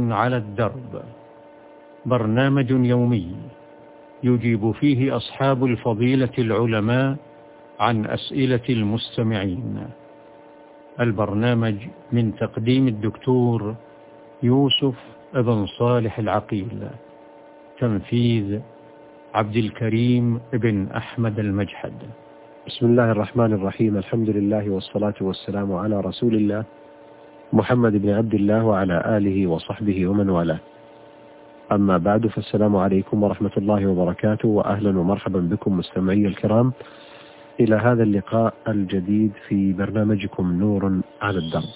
على الدرب، برنامج يومي يجيب فيه أصحاب الفضيلة العلماء عن أسئلة المستمعين. البرنامج من تقديم الدكتور يوسف بن صالح العقيل، تنفيذ عبد الكريم بن أحمد المجحد. بسم الله الرحمن الرحيم. الحمد لله والصلاة والسلام على رسول الله محمد بن عبد الله وعلى آله وصحبه ومن والاه. أما بعد، فالسلام عليكم ورحمة الله وبركاته، وأهلا ومرحبا بكم مستمعي الكرام إلى هذا اللقاء الجديد في برنامجكم نور على الدرب.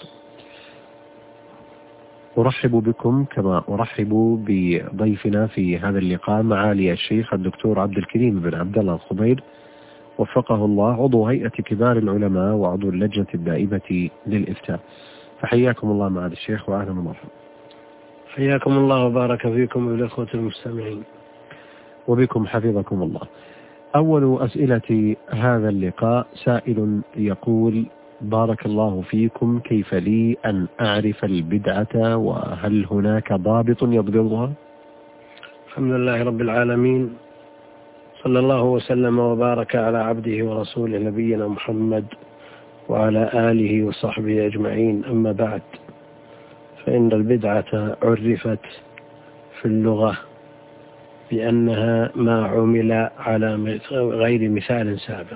أرحب بكم كما أرحب بضيفنا في هذا اللقاء معالي الشيخ الدكتور عبد الكريم بن عبد الله الخبير، وفقه الله، عضو هيئة كبار العلماء وعضو اللجنة الدائمة للإفتاء. فحياكم الله معالي الشيخ وأهلا ومرحبا. حياكم الله وبارك فيكم والإخوة المستمعين. وبكم حفظكم الله. أول أسئلة هذا اللقاء سائل يقول: بارك الله فيكم، كيف لي أن أعرف البدعة، وهل هناك ضابط يضبطها؟ الحمد لله رب العالمين، صلى الله وسلم وبارك على عبده ورسوله نبينا محمد وعلى آله وصحبه أجمعين. أما بعد، فإن البدعة عرفت في اللغة بأنها ما عمل على غير مثال سابق،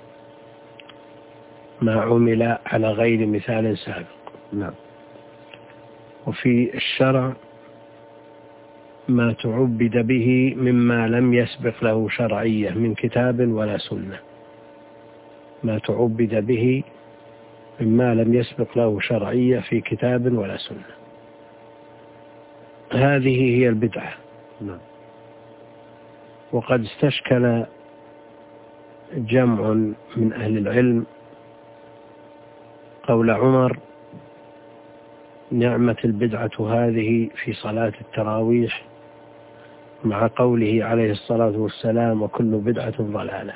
ما عمل على غير مثال سابق. نعم. وفي الشرع ما تعبد به مما لم يسبق له شرعية من كتاب ولا سنة، ما تعبد به مما لم يسبق له شرعية في كتاب ولا سنة، هذه هي البدعة. نعم. وقد استشكل جمع من أهل العلم قول عمر: نعمة البدعة هذه في صلاة التراويح، مع قوله عليه الصلاة والسلام: وكل بدعة ضلالة.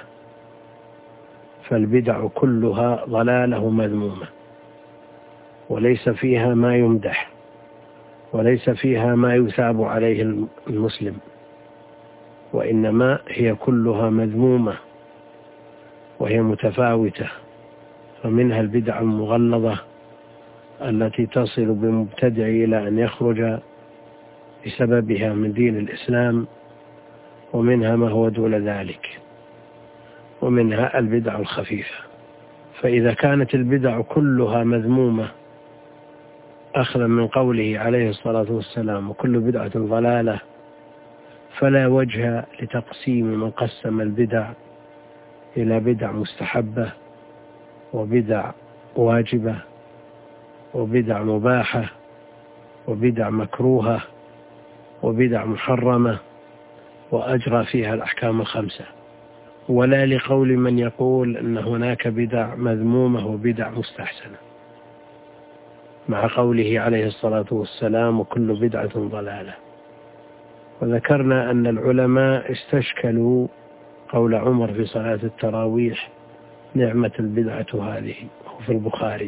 فالبدع كلها ضلالة مذمومة، وليس فيها ما يمدح، وليس فيها ما يثاب عليه المسلم، وإنما هي كلها مذمومة وهي متفاوتة. فمنها البدع المغلظة التي تصل بمبتدع إلى أن يخرج بسببها من دين الإسلام، ومنها ما هو دون ذلك، ومنها البدع الخفيفة. فإذا كانت البدع كلها مذمومة أخذا من قوله عليه الصلاة والسلام: وكل بدعة ضلالة، فلا وجه لتقسيم من قسم البدع إلى بدع مستحبة، وبدع واجبة، وبدع مباحة، وبدع مكروهة، وبدع محرمة، وأجرى فيها الأحكام الخمسة، ولا لقول من يقول أن هناك بدع مذمومة وبدع مستحسنة، مع قوله عليه الصلاة والسلام: وكل بدعة ضلالة. وذكرنا أن العلماء استشكلوا قول عمر في صلاة التراويح: نعمة البدعة هذه، في البخاري.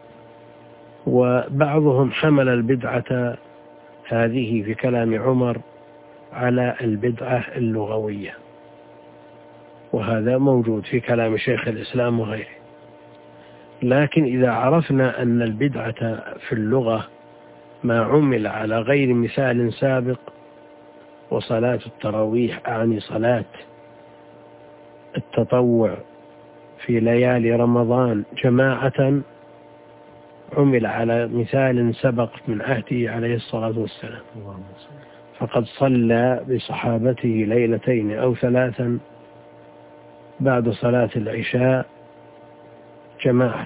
وبعضهم حمل البدعة هذه في كلام عمر على البدعة اللغوية، وهذا موجود في كلام شيخ الإسلام وغيره. لكن إذا عرفنا أن البدعة في اللغة ما عمل على غير مثال سابق، وصلاة التراويح أعني صلاة التطوع في ليالي رمضان جماعة، عمل على مثال سبق من عهده عليه الصلاة والسلام، فقد صلى بصحابته ليلتين أو ثلاثا بعد صلاة العشاء جماعة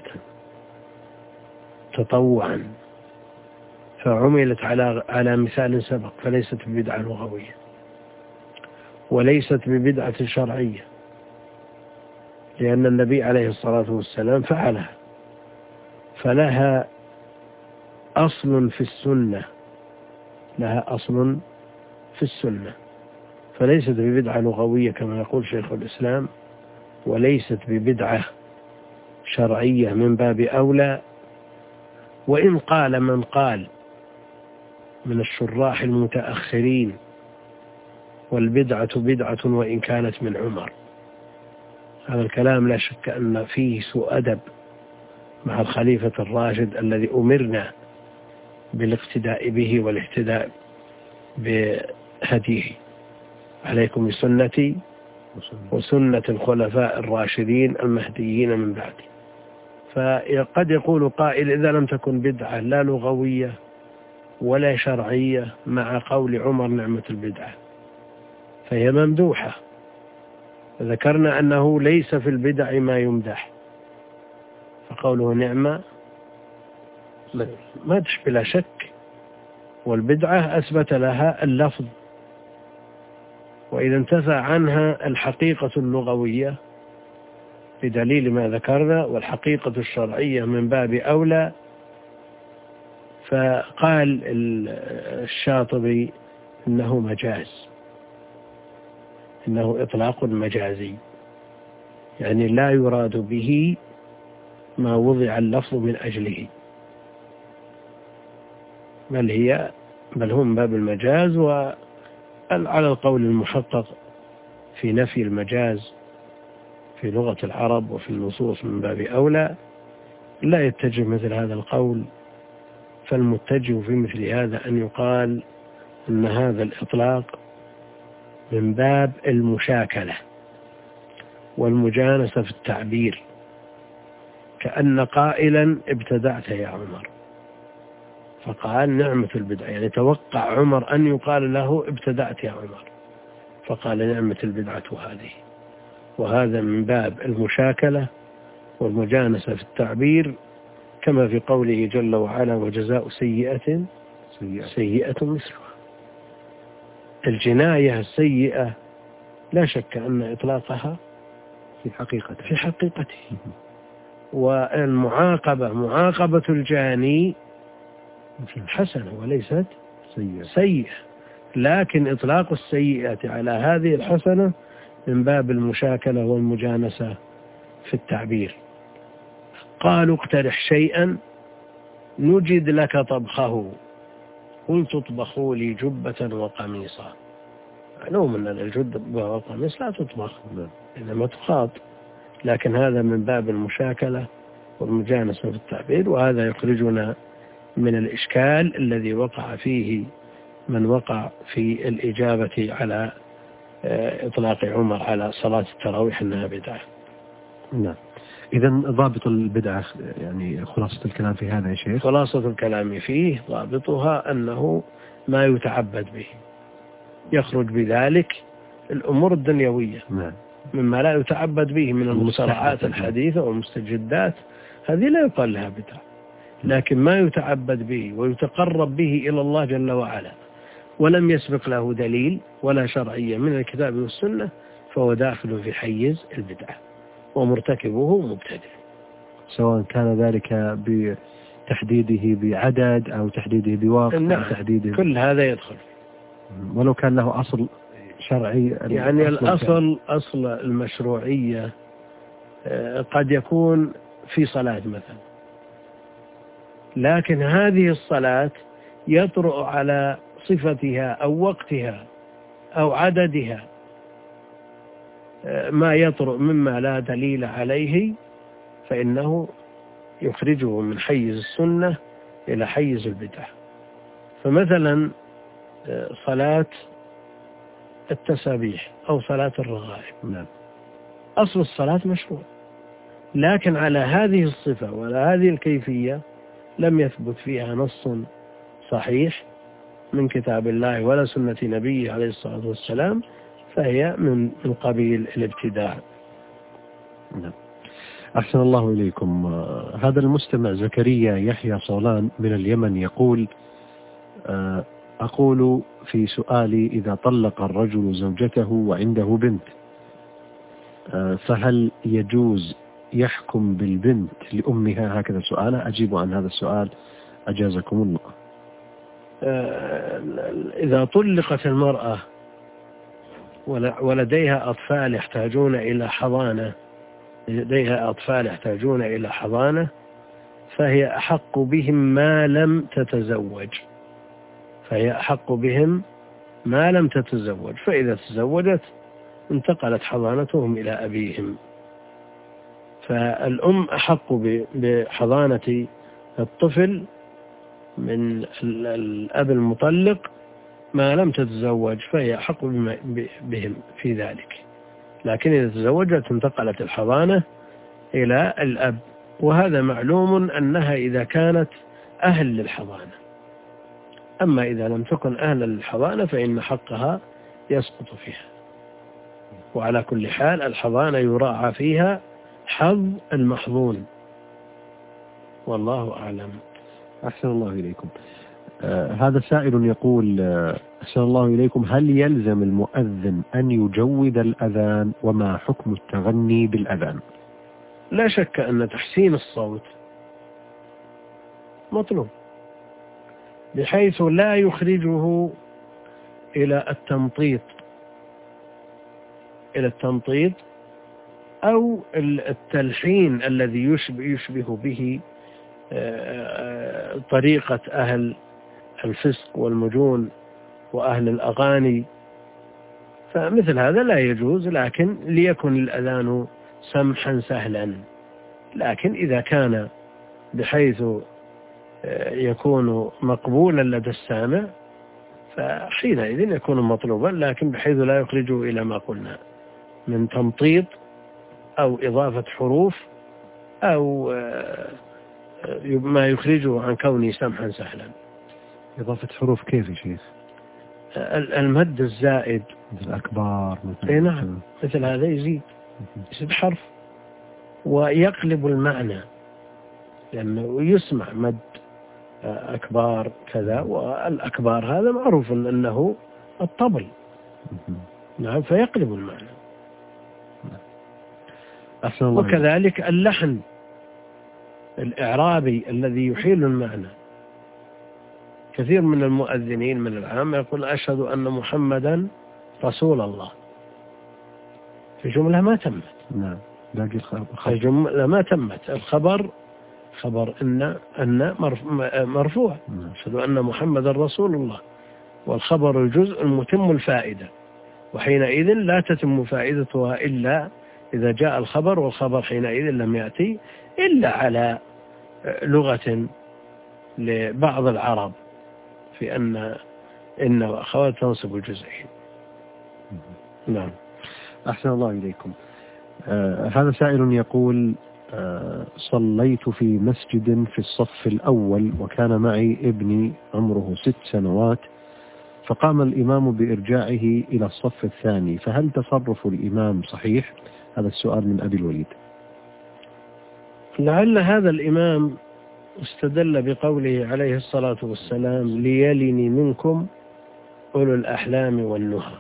تطوعا، فعملت على مثال سبق، فليست ببدعة لغوية وليست ببدعة شرعية، لأن النبي عليه الصلاة والسلام فعلها، فلها أصل في السنة، لها أصل في السنة، فليست ببدعة لغوية كما يقول شيخ الإسلام، وليست ببدعة شرعية من باب أولى. وإن قال من قال من الشراح المتأخرين، والبدعة بدعة وإن كانت من عمر. هذا الكلام لا شك أن فيه سوء أدب مع الخليفة الراشد الذي أمرنا بالاقتداء به والاهتداء بهديه. عليكم بسنتي وسنة الخلفاء الراشدين المهديين من بعدي. فقد يقول قائل إذا لم تكن بدعة لا لغوية ولا شرعية مع قول عمر نعمة البدعة فهي ممدوحة. ذكرنا أنه ليس في البدع ما يمدح، فقوله نعمة مدح بلا شك، والبدعة أثبت لها اللفظ، وإذا انتفى عنها الحقيقة اللغوية بدليل ما ذكرنا والحقيقة الشرعية من باب أولى. فقال الشاطبي إنه مجاز، إنه إطلاق مجازي، يعني لا يراد به ما وضع اللفظ من أجله، بل هو من باب المجاز. وعلى القول المحقق في نفي المجاز في لغة العرب وفي النصوص من باب أولى لا يتجه مثل هذا القول، فالمتجه في مثل هذا أن يقال أن هذا الإطلاق من باب المشاكلة والمجانسة في التعبير، كأن قائلا ابتدعت يا عمر فقال نعمة البدعة، يعني توقع عمر أن يقال له ابتدعت يا عمر فقال نعمة البدعة هذه. وهذا من باب المشاكلة والمجانسة في التعبير، كما في قوله جل وعلا وجزاء سيئة مثلها. الجناية السيئة لا شك أن إطلاقها في حقيقته، والمعاقبة معاقبة الجاني حسنة وليست سيئة، لكن إطلاق السيئة على هذه الحسنة من باب المشاكلة والمجانسة في التعبير. قالوا اقترح شيئا نجد لك طبخه قلت اطبخوا لي جبة وقميصا. معلوم أن الجبة والقميص لا تطبخ إنما تخاط، لكن هذا من باب المشاكلة والمجانسة في التعبير، وهذا يخرجنا من الإشكال الذي وقع فيه من وقع في الإجابة على إطلاق عمر على صلاة التراويح أنها بدعة. نعم. إذن ضابط البدعة يعني خلاصة الكلام في هذا يا شيخ؟ خلاصة الكلام فيه ضابطها أنه ما يتعبد به، يخرج بذلك الأمور الدنيوية. نعم. مما لا يتعبد به من المصطلحات الحديثة والمستجدات هذه لا يقال لها بدعة، لكن ما يتعبد به ويتقرب به إلى الله جل وعلا ولم يسبق له دليل ولا شرعية من الكتاب والسنة فهو داخل في حيز البدعة ومرتكبه مبتدع، سواء كان ذلك بتحديده بعدد أو تحديده بوقت. نعم. أو تحديده كل هذا يدخل، ولو كان له أصل شرعي. يعني أصل المشروعية قد يكون في صلاة مثلا، لكن هذه الصلاة يطرأ على صفتها أو وقتها أو عددها ما يطرأ مما لا دليل عليه، فإنه يخرجه من حيز السنة إلى حيز البدعة. فمثلا صلاة التسابيح أو صلاة الرغائب، نعم. أصل الصلاة مشروع، لكن على هذه الصفة وعلى هذه الكيفية لم يثبت فيها نص صحيح من كتاب الله ولا سنة نبيه عليه الصلاة والسلام، فهي من قبيل الابتداع. نعم. أحسن الله إليكم. هذا المستمع زكريا يحيى صولان من اليمن يقول أقول في سؤالي إذا طلق الرجل زوجته وعنده بنت فهل يجوز يحكم بالبنت لأمها؟ هكذا سؤاله، أجيب عن هذا السؤال أجازكم الله. إذا طلقت المرأة ولديها أطفال يحتاجون إلى حضانة فهي أحق بهم ما لم تتزوج، فهي أحق بهم ما لم تتزوج، فإذا تزوجت انتقلت حضانتهم إلى أبيهم. فالأم أحق بحضانة الطفل من الأب المطلق ما لم تتزوج، فهي أحق بهم في ذلك. لكن إذا تزوجت انتقلت الحضانة إلى الأب، وهذا معلوم أنها إذا كانت أهل للحضانة. أما إذا لم تكن أهلا للحضانة فإن حقها يسقط فيها. وعلى كل حال الحضانة يراعى فيها حظ المحظون، والله أعلم. أحسن الله إليكم. هذا سائل يقول أحسن الله إليكم، هل يلزم المؤذن أن يجود الأذان، وما حكم التغني بالأذان؟ لا شك أن تحسين الصوت مطلوب، بحيث لا يخرجه إلى التمطيط أو التلحين الذي يشبه به طريقة أهل الفسق والمجون وأهل الأغاني، فمثل هذا لا يجوز، لكن ليكن الأذان سمحا سهلا. لكن إذا كان بحيث يكون مقبولا لدى السامع فحينئذ يكون مطلوبا، لكن بحيث لا يخرجه إلى ما قلنا من تمطيط أو إضافة حروف أو ما يخرجه عن كونه سمحا سهلا. إضافة حروف كيف يا شيخ؟ المد الزائد مثل أكبار مثل نعم، مثل هذا يزيد حرف ويقلب المعنى، لأنه يسمع مد أكبار كذا، والأكبار هذا معروف أنه الطبل، نعم، فيقلب المعنى. وكذلك اللحن الإعرابي الذي يحيل المعنى. كثير من المؤذنين من العام يقول أشهد أن محمدا رسول الله، في جملة ما تمت. نعم، باقي في جملة ما تمت. الخبر خبر أن مرفوع، أشهد أن محمدا رسول الله، والخبر الجزء المتم الفائدة، وحينئذ لا تتم فائدتها إلا إذا جاء الخبر، والخبر حينئذ لم يأتي إلا على لغة لبعض العرب في إن وأخوات تنصب الجزئين. نعم. أحسن الله إليكم. هذا سائل يقول صليت في مسجد في الصف الأول، وكان معي ابني عمره 6 سنوات، فقام الإمام بإرجاعه إلى الصف الثاني، فهل تصرف الإمام صحيح؟ هذا السؤال من أبي الوليد. لعل هذا الإمام استدل بقوله عليه الصلاة والسلام ليلني منكم أولو الأحلام والنهى،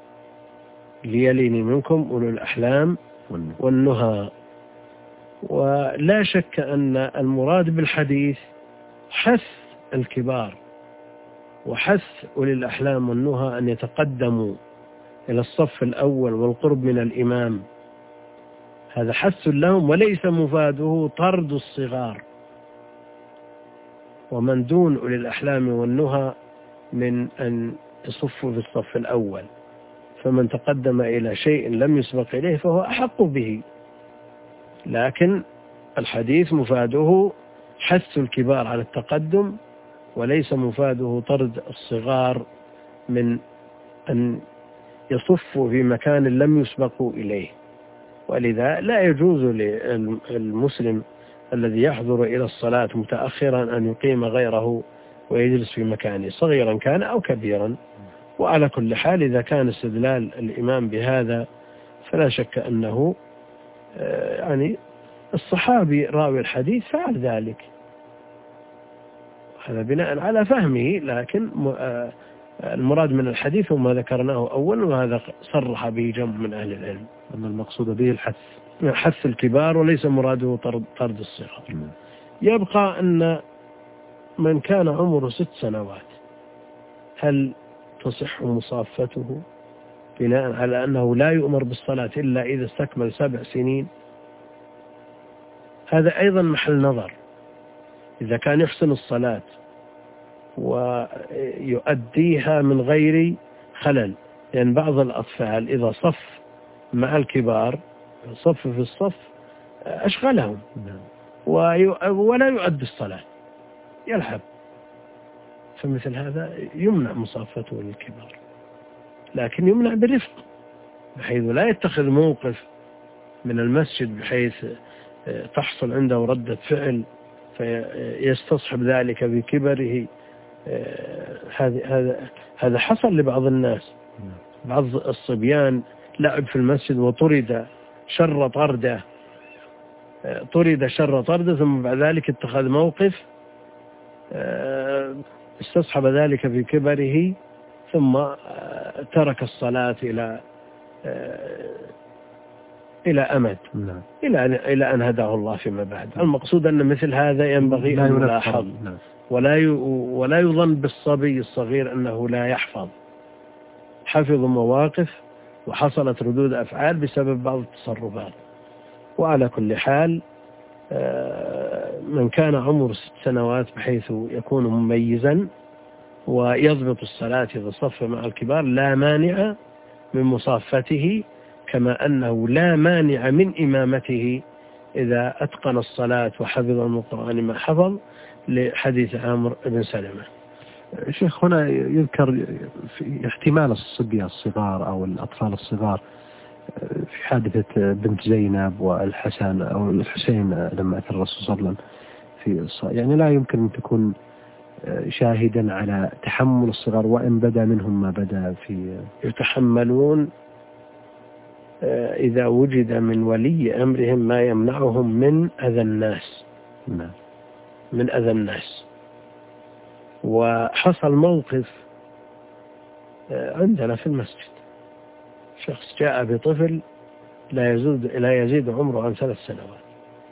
ليلني منكم أولو الأحلام والنهى. ولا شك أن المراد بالحديث حث الكبار وحث أولي الأحلام والنهى أن يتقدموا إلى الصف الأول والقرب من الإمام، هذا حث لهم، وليس مفاده طرد الصغار. ومن دون أولي الأحلام والنهى من أن يصفوا في الصف الأول، فمن تقدم إلى شيء لم يسبق إليه فهو أحق به. لكن الحديث مفاده حث الكبار على التقدم، وليس مفاده طرد الصغار من أن يصفوا في مكان لم يسبقوا إليه. ولذا لا يجوز للمسلم الذي يحضر إلى الصلاة متأخرا أن يقيم غيره ويجلس في مكانه، صغيرا كان أو كبيرا. وعلى كل حال إذا كان استدلال الإمام بهذا فلا شك أنه يعني الصحابي راوي الحديث فعل ذلك، هذا بناء على فهمه. لكن المراد من الحديث وما ذكرناه أولا، وهذا صرح به جمع من أهل العلم أن المقصود به حث الكبار وليس مراده طرد الصغار. يبقى أن من كان عمره 6 سنوات هل تصح مصافته بناء على أنه لا يؤمر بالصلاة إلا إذا استكمل 7 سنين؟ هذا أيضا محل نظر. إذا كان يحسن الصلاة ويؤديها من غير خلل، لأن بعض الأطفال إذا صف مع الكبار صف في الصف أشغلهم ولا يؤدي الصلاة، يلعب، فمثل هذا يمنع مصافته للكبار، لكن يمنع برفق بحيث لا يتخذ موقف من المسجد بحيث تحصل عنده ردة فعل فيستصحب ذلك بكبره. هذا حصل لبعض الناس، بعض الصبيان لعب في المسجد وطرد شر طردة ثم بعد ذلك اتخذ موقف استصحب ذلك في كبره ثم ترك الصلاة إلى أمد إلى أن هداه الله فيما بعد. المقصود أن مثل هذا ينبغي أن يلاحظ ولا يظن بالصبي الصغير أنه لا يحفظ، حفظ مواقف وحصلت ردود أفعال بسبب بعض التصرفات. وعلى كل حال من كان عمره 6 سنوات بحيث يكون مميزا ويضبط الصلاة إذا صف مع الكبار لا مانع من مصافته، كما أنه لا مانع من إمامته إذا أتقن الصلاة وحفظ من القرآن ما حفظ، لحديث عامر بن سلمة. شيخ هنا يذكر في احتمال الصبية الصغار أو الأطفال الصغار في حادثة بنت زينب والحسن أو الحسين لما أتى الرسول صلى الله عليه وسلم في يعني لا يمكن أن تكون شاهدا على تحمل الصغار وإن بدا منهم ما بدا في يتحملون إذا وجد من ولي أمرهم ما يمنعهم من أذى الناس. من أذى الناس. وحصل موقف عندنا في المسجد، شخص جاء بطفل لا يزيد عمره عن 3 سنوات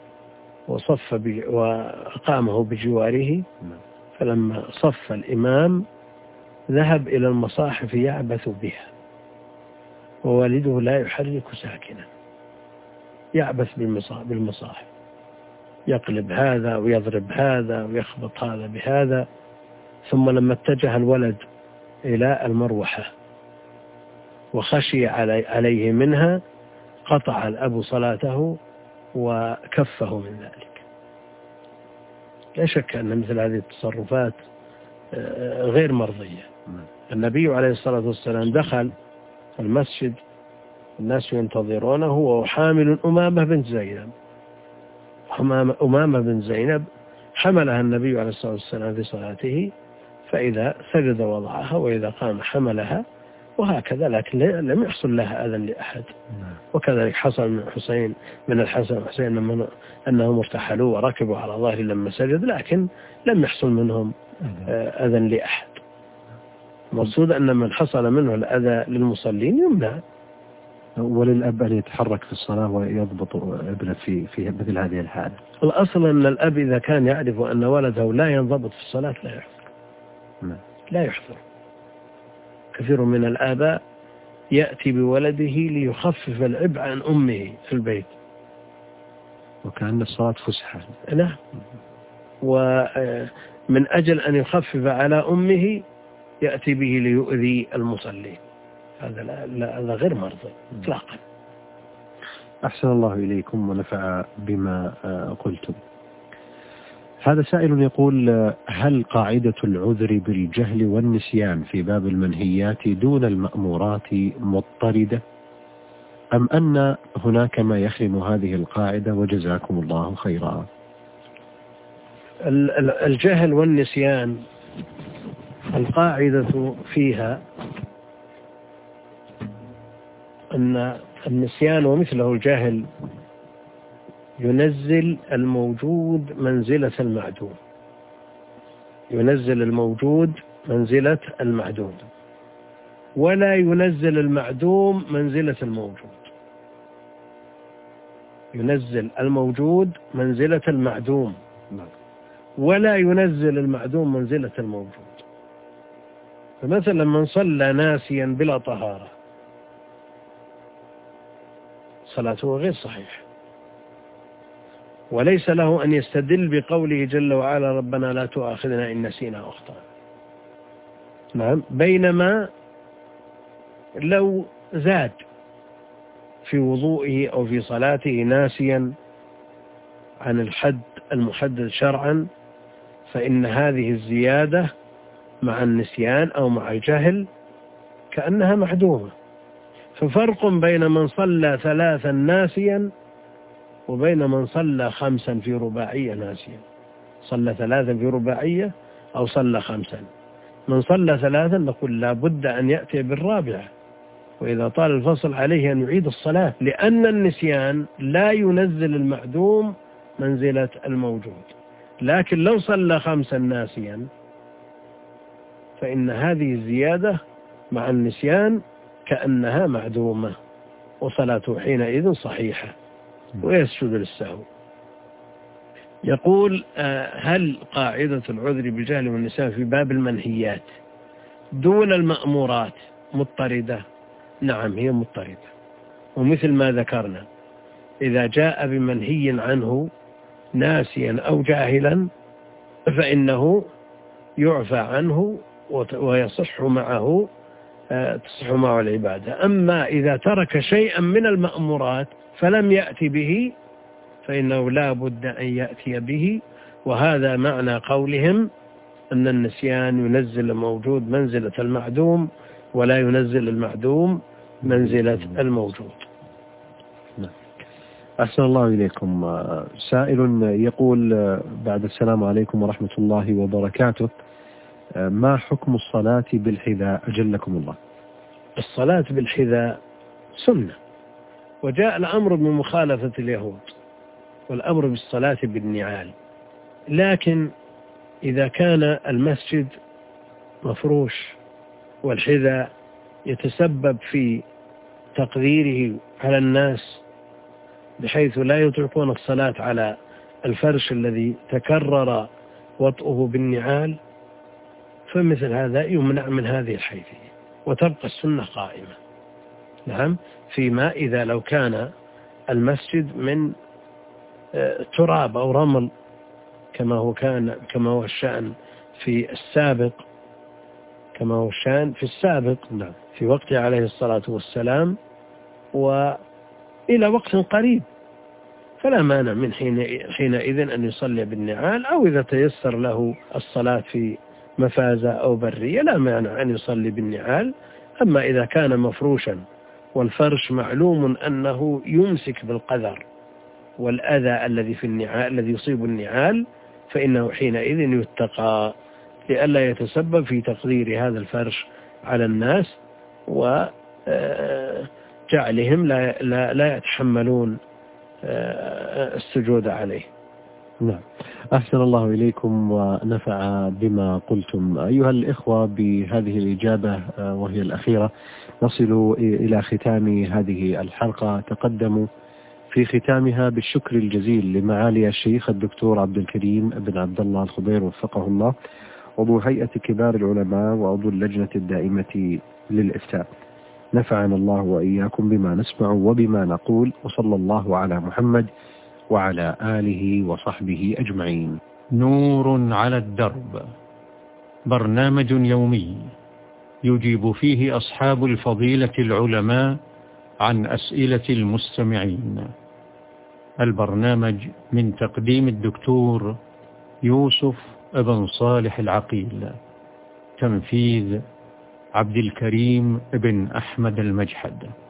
وأقامه بجواره، فلما صف الإمام ذهب إلى المصاحف يعبث بها ووالده لا يحرك ساكنا، يعبث بالمصاحف، يقلب هذا ويضرب هذا ويخبط هذا بهذا. ثم لما اتجه الولد إلى المروحة وخشي عليه منها قطع الأب صلاته وكفه من ذلك. لا شك أن مثل هذه التصرفات غير مرضية. النبي عليه الصلاة والسلام دخل المسجد الناس ينتظرونه وهو حامل أمامة بنت زينب. أمامة بنت زينب حملها النبي عليه الصلاة والسلام في صلاته، فإذا سجد وضعها وإذا قام حملها وهكذا، لكن لم يحصل لها أذى لأحد. وكذلك حصل من الحسن والحسين أنهم ارتحلوا وركبوا على ظهره لما سجد، لكن لم يحصل منهم أذى لأحد. المقصود أن من حصل منه الأذى للمصلين يمنع. وللأب أن يتحرك في الصلاة ويضبط ابنه في مثل هذه الحالة. الأصل أن الأب إذا كان يعرف أن ولده لا ينضبط في الصلاة لا يحضر. كثير من الآباء يأتي بولده ليخفف العبء عن أمه في البيت، وكأن الصلاة فسحة. نعم. ومن أجل أن يخفف على أمه يأتي به ليؤذي المصلي. هذا غير مرضي إطلاقا. أحسن الله إليكم ونفع بما قلتم. هذا سائل يقول: هل قاعدة العذر بالجهل والنسيان في باب المنهيات دون المأمورات مضطردة، أم أن هناك ما يخدم هذه القاعدة؟ وجزاكم الله خيرا. الجهل والنسيان القاعدة فيها أن النسيان ومثله الجهل ينزل الموجود منزلة المعدوم، ينزل الموجود منزلة المعدوم، ولا ينزل المعدوم منزلة الموجود. ينزل الموجود منزلة المعدوم ولا ينزل المعدوم منزلة الموجود. فمثلا من صلى ناسيا بلا طهارة صلاته غير صحيح، وليس له أن يستدل بقوله جل وعلا: ربنا لا تؤاخذنا إن نسينا أو أخطأنا. نعم. بينما لو زاد في وضوئه أو في صلاته ناسيا عن الحد المحدد شرعا، فإن هذه الزيادة مع النسيان أو مع الجهل كأنها معدومة. ففرق بين من صلى 3 ناسيا وبين من صلى 5 في رباعية ناسيا. صلى 3 في رباعية أو صلى 5. من صلى 3 نقول لا بد أن يأتي بالرابعة، وإذا طال الفصل عليه أن يعيد الصلاة، لأن النسيان لا ينزل المعدوم منزلة الموجود. لكن لو صلى 5 ناسيا فإن هذه الزيادة مع النسيان كأنها معدومة، وصلاته حينئذ صحيحة ويسجد للسهو. يقول هل قاعدة العذر بالجهل والنسيان في باب المنهيات دون المأمورات مضطردة؟ نعم، هي مضطردة. ومثل ما ذكرنا إذا جاء بمنهي عنه ناسيا أو جاهلا فإنه يعفى عنه ويصح معه تصح معه العبادة. أما إذا ترك شيئا من المأمورات فلم يأتي به فإنه لا بد أن يأتي به. وهذا معنى قولهم أن النسيان ينزل الموجود منزلة المعدوم ولا ينزل المعدوم منزلة الموجود. أحسن الله إليكم. سائل يقول بعد السلام عليكم ورحمة الله وبركاته، ما حكم الصلاة بالحذاء أجلكم الله؟ الصلاة بالحذاء سنة، وجاء الأمر بمخالفة اليهود والأمر بالصلاة بالنعال. لكن إذا كان المسجد مفروش والحذاء يتسبب في تقديره على الناس بحيث لا يطلقون الصلاة على الفرش الذي تكرر وطئه بالنعال، فمثل هذا يمنع من هذه الحيثية وتبقى السنة قائمة. نعم، فيما إذا لو كان المسجد من تراب أو رمل كما هو الشأن في السابق، نعم، في وقته عليه الصلاة والسلام وإلى وقت قريب، فلا مانع من حينئذ أن يصلي بالنعال، أو إذا تيسر له الصلاة في مفازة أو برية لا مانع أن يصلي بالنعال. أما إذا كان مفروشا والفرش معلوم أنه يمسك بالقذر والأذى الذي في النعال الذي يصيب النعال، فإنه حينئذ يتقى لئلا يتسبب في تقدير هذا الفرش على الناس وجعلهم لا يتحملون السجود عليه. نعم، أحسن الله إليكم ونفع بما قلتم. أيها الإخوة، بهذه الإجابة وهي الأخيرة نصل إلى ختام هذه الحلقة. تقدموا في ختامها بالشكر الجزيل لمعالي الشيخ الدكتور عبد الكريم بن عبد الله الخضير وفقه الله، عضو هيئة كبار العلماء وعضو اللجنة الدائمة للإفتاء. نفعنا الله وإياكم بما نسمع وبما نقول، وصلى الله على محمد وعلى آله وصحبه أجمعين. نور على الدرب، برنامج يومي يجيب فيه أصحاب الفضيلة العلماء عن أسئلة المستمعين. البرنامج من تقديم الدكتور يوسف بن صالح العقيل، تنفيذ عبد الكريم بن أحمد المجحد.